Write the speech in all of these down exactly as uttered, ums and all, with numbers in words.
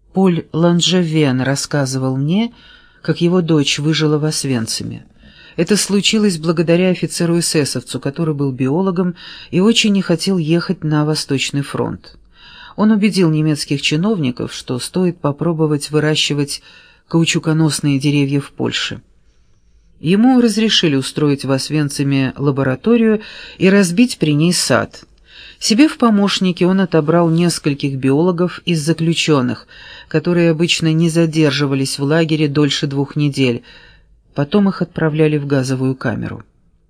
Поль Ланжевен рассказывал мне, как его дочь выжила в Освенциме. Это случилось благодаря офицеру-эсэсовцу, который был биологом и очень не хотел ехать на Восточный фронт. Он убедил немецких чиновников, что стоит попробовать выращивать каучуконосные деревья в Польше. Ему разрешили устроить в Освенциме лабораторию и разбить при ней сад. Себе в помощники он отобрал нескольких биологов из заключенных, которые обычно не задерживались в лагере дольше двух недель, потом их отправляли в газовую камеру.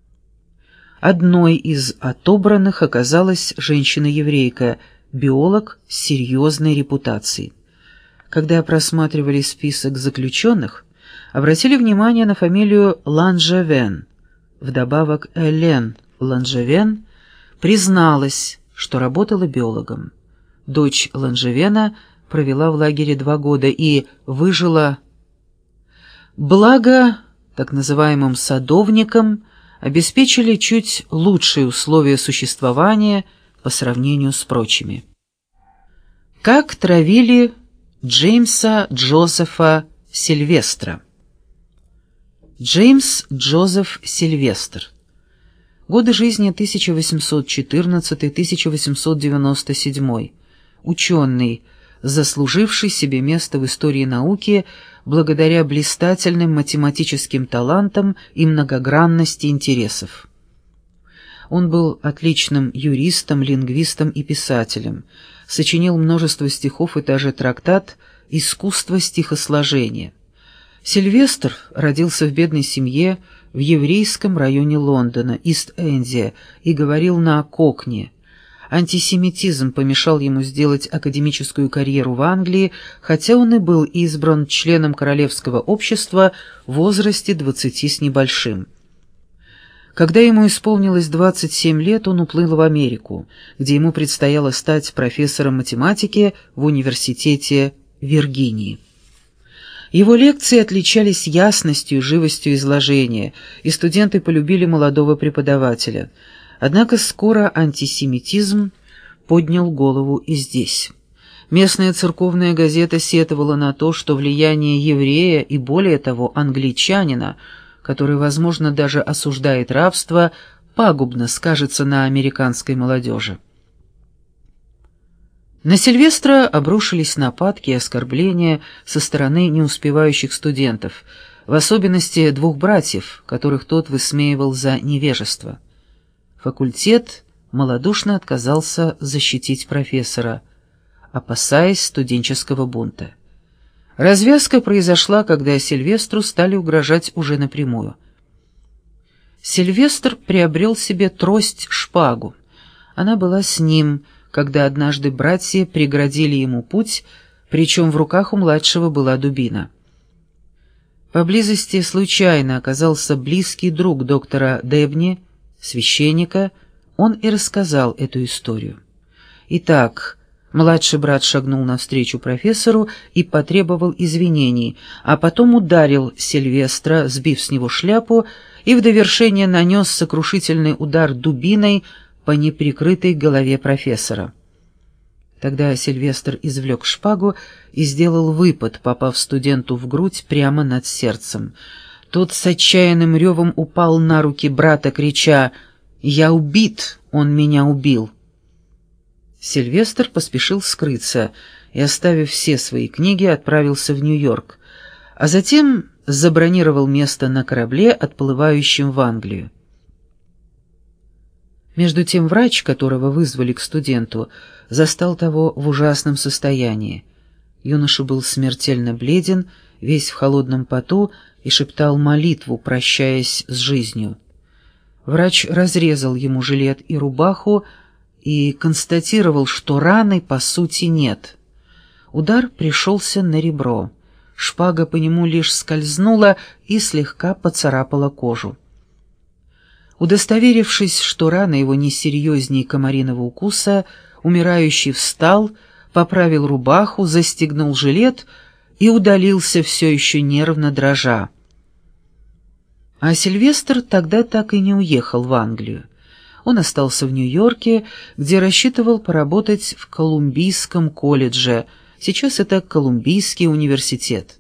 Одной из отобранных оказалась женщина-еврейка, биолог с серьезной репутацией. Когда просматривали список заключенных, обратили внимание на фамилию Ланжевен. Вдобавок Элен Ланжевен призналась, что работала биологом. Дочь Ланжевена провела в лагере два года и выжила. Благо, так называемым садовникам обеспечили чуть лучшие условия существования по сравнению с прочими. Как травили Джеймса Джозефа Сильвестра? Джеймс Джозеф Сильвестр. Годы жизни тысяча восемьсот четырнадцатый — тысяча восемьсот девяносто седьмой. Ученый, заслуживший себе место в истории науки благодаря блистательным математическим талантам и многогранности интересов. Он был отличным юристом, лингвистом и писателем, сочинил множество стихов и даже трактат «Искусство стихосложения». Сильвестр родился в бедной семье в еврейском районе Лондона, Ист-Энде, и говорил на кокне. Антисемитизм помешал ему сделать академическую карьеру в Англии, хотя он и был избран членом Королевского общества в возрасте двадцати с небольшим. Когда ему исполнилось двадцать семь лет, он уплыл в Америку, где ему предстояло стать профессором математики в университете Виргинии. Его лекции отличались ясностью и живостью изложения, и студенты полюбили молодого преподавателя. Однако скоро антисемитизм поднял голову и здесь. Местная церковная газета сетовала на то, что влияние еврея и, более того, англичанина, который, возможно, даже осуждает рабство, пагубно скажется на американской молодежи. На Сильвестра обрушились нападки и оскорбления со стороны неуспевающих студентов, в особенности двух братьев, которых тот высмеивал за невежество. Факультет малодушно отказался защитить профессора, опасаясь студенческого бунта. Развязка произошла, когда Сильвестру стали угрожать уже напрямую. Сильвестр приобрел себе трость-шпагу. Она была с ним, когда однажды братья преградили ему путь, причем в руках у младшего была дубина. Поблизости случайно оказался близкий друг доктора Дебни, священника, он и рассказал эту историю. Итак, младший брат шагнул навстречу профессору и потребовал извинений, а потом ударил Сильвестра, сбив с него шляпу, и в довершение нанес сокрушительный удар дубиной по неприкрытой голове профессора. Тогда Сильвестр извлек шпагу и сделал выпад, попав студенту в грудь прямо над сердцем. Тот с отчаянным ревом упал на руки брата, крича: «Я убит! Он меня убил!» Сильвестр поспешил скрыться и, оставив все свои книги, отправился в Нью-Йорк, а затем забронировал место на корабле, отплывающем в Англию. Между тем врач, которого вызвали к студенту, застал того в ужасном состоянии. Юноша был смертельно бледен, весь в холодном поту, и шептал молитву, прощаясь с жизнью. Врач разрезал ему жилет и рубаху и констатировал, что раны по сути нет. Удар пришелся на ребро. Шпага по нему лишь скользнула и слегка поцарапала кожу. Удостоверившись, что рана его не серьезнее комариного укуса, умирающий встал, поправил рубаху, застегнул жилет и удалился, все еще нервно дрожа. А Сильвестр тогда так и не уехал в Англию. Он остался в Нью-Йорке, где рассчитывал поработать в Колумбийском колледже, Сейчас это Колумбийский университет.